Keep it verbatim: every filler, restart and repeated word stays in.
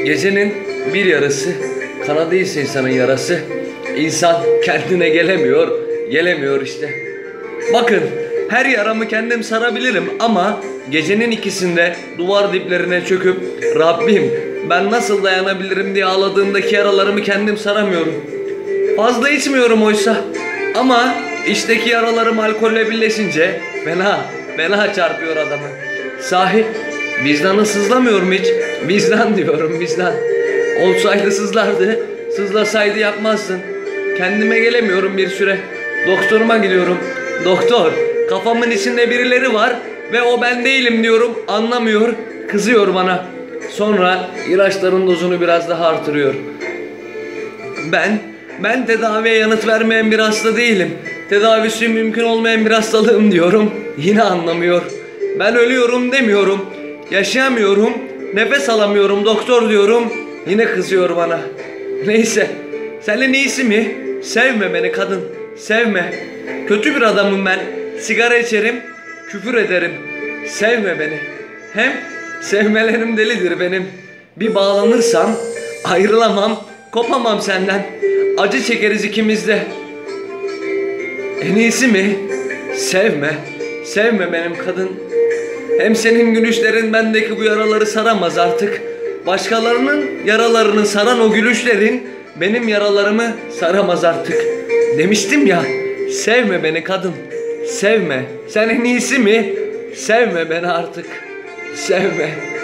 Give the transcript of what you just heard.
Gecenin bir yarısı, kanadıysa insanın yarası. İnsan kendine gelemiyor, gelemiyor işte. Bakın, her yaramı kendim sarabilirim ama gecenin ikisinde duvar diplerine çöküp Rabbim ben nasıl dayanabilirim diye ağladığımdaki yaralarımı kendim saramıyorum. Fazla içmiyorum oysa ama içteki yaralarım alkolle birleşince fena, fena çarpıyor adamı. Sahi vicdanı sızlamıyor mu hiç? Vicdan diyorum, vicdan. Olsaydı sızlardı, sızlasaydı yapmazdın. Kendime gelemiyorum bir süre. Doktoruma gidiyorum. Doktor, kafamın içinde birileri var ve o ben değilim diyorum. Anlamıyor, kızıyor bana. Sonra ilaçların dozunu biraz daha artırıyor. Ben, ben tedaviye yanıt vermeyen bir hasta değilim. Tedavisi mümkün olmayan bir hastalığım diyorum. Yine anlamıyor. Ben ölüyorum demiyorum. Yaşayamıyorum, nefes alamıyorum doktor diyorum. Yine kızıyor bana. Neyse, senin iyisi mi? Sevme beni kadın, sevme. Kötü bir adamım ben. Sigara içerim, küfür ederim. Sevme beni. Hem sevmelerim delidir benim. Bir bağlanırsam ayrılamam, kopamam senden. Acı çekeriz ikimiz de. En iyisi mi? Sevme, sevme benim kadın. Hem senin gülüşlerin bendeki bu yaraları saramaz artık. Başkalarının yaralarını saran o gülüşlerin benim yaralarımı saramaz artık. Demiştim ya, sevme beni kadın, sevme. Sen en iyisi mi? Sevme beni artık, sevme.